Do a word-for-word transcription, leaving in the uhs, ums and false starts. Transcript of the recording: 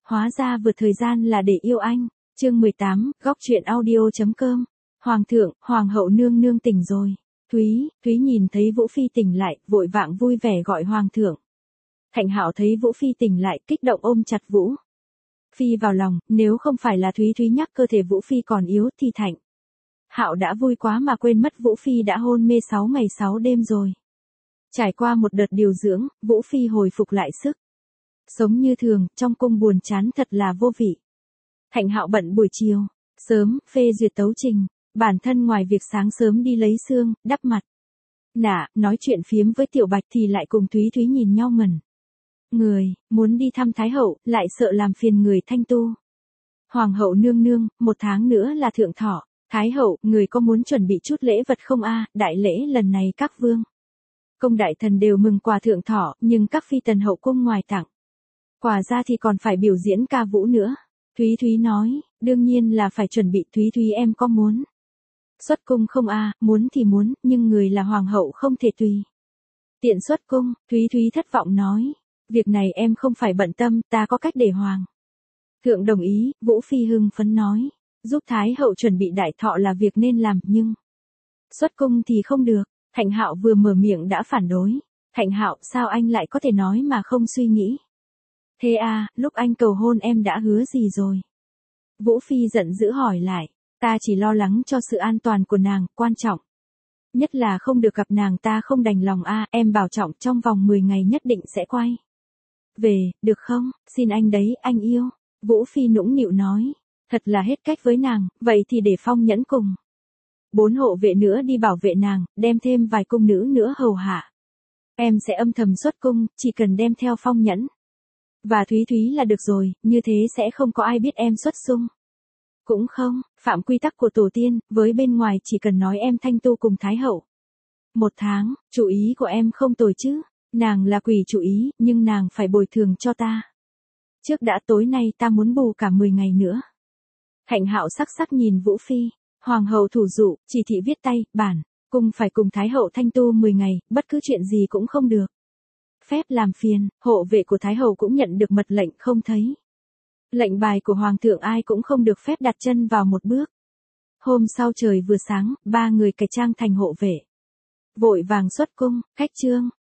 hóa ra vượt thời gian là để yêu anh. Chương mười tám, góc truyện audio.com. Hoàng thượng, hoàng hậu nương nương tỉnh rồi. Thúy, Thúy nhìn thấy Vũ Phi tỉnh lại, vội vàng vui vẻ gọi hoàng thượng. Thạnh Hạo thấy Vũ Phi tỉnh lại, kích động ôm chặt Vũ Phi vào lòng, nếu không phải là Thúy Thúy nhắc cơ thể Vũ Phi còn yếu thì Thạnh Hạo đã vui quá mà quên mất Vũ Phi đã hôn mê sáu ngày sáu đêm rồi. Trải qua một đợt điều dưỡng, Vũ Phi hồi phục lại sức sống như thường, trong cung buồn chán thật là vô vị. Thạnh Hạo bận buổi chiều sớm phê duyệt tấu trình, bản thân ngoài việc sáng sớm đi lấy xương, đắp mặt nạ, nói chuyện phiếm với Tiểu Bạch thì lại cùng Thúy Thúy nhìn nhau ngẩn người, muốn đi thăm Thái hậu, lại sợ làm phiền người Thanh Tu. Hoàng hậu nương nương, một tháng nữa là thượng thọ. Thái hậu, người có muốn chuẩn bị chút lễ vật không a? Đại lễ lần này các vương công đại thần đều mừng quà thượng thọ, nhưng các phi tần hậu cung ngoài tặng quà ra thì còn phải biểu diễn ca vũ nữa. Thúy Thúy nói, đương nhiên là phải chuẩn bị. Thúy Thúy em có muốn xuất cung không a? Muốn thì muốn, nhưng người là hoàng hậu không thể tùy tiện xuất cung. Thúy Thúy thất vọng nói, việc này em không phải bận tâm, ta có cách để hoàng thượng đồng ý. Vũ Phi hưng phấn nói, giúp Thái hậu chuẩn bị đại thọ là việc nên làm, nhưng xuất cung thì không được. Thạnh Hạo vừa mở miệng đã phản đối. Thạnh Hạo, sao anh lại có thể nói mà không suy nghĩ? Thế à, lúc anh cầu hôn em đã hứa gì rồi? Vũ Phi giận dữ hỏi lại, ta chỉ lo lắng cho sự an toàn của nàng, quan trọng nhất là không được gặp nàng, ta không đành lòng a. À, em bảo trọng trong vòng mười ngày nhất định sẽ quay về, được không? Xin anh đấy, anh yêu. Vũ Phi nũng nịu nói, thật là hết cách với nàng, vậy thì để Phong Nhẫn cùng bốn hộ vệ nữa đi bảo vệ nàng, đem thêm vài cung nữ nữa hầu hạ. Em sẽ âm thầm xuất cung, chỉ cần đem theo Phong Nhẫn và Thúy Thúy là được rồi, như thế sẽ không có ai biết em xuất cung. Cũng không, phạm quy tắc của tổ tiên, với bên ngoài chỉ cần nói em Thanh Tu cùng Thái hậu một tháng. Chủ ý của em không tồi chứ? Nàng là quỷ chủ ý, nhưng nàng phải bồi thường cho ta trước đã. Tối nay ta muốn bù cả mười ngày nữa. Thạnh Hạo sắc sắc nhìn Vũ Phi, hoàng hậu thủ dụ, chỉ thị viết tay, bản cung phải cùng Thái hậu Thanh Tu mười ngày, bất cứ chuyện gì cũng không được phép làm phiền. Hộ vệ của Thái hậu cũng nhận được mật lệnh, không thấy lệnh bài của hoàng thượng ai cũng không được phép đặt chân vào một bước. Hôm sau trời vừa sáng, ba người cải trang thành hộ vệ vội vàng xuất cung. Khách trương,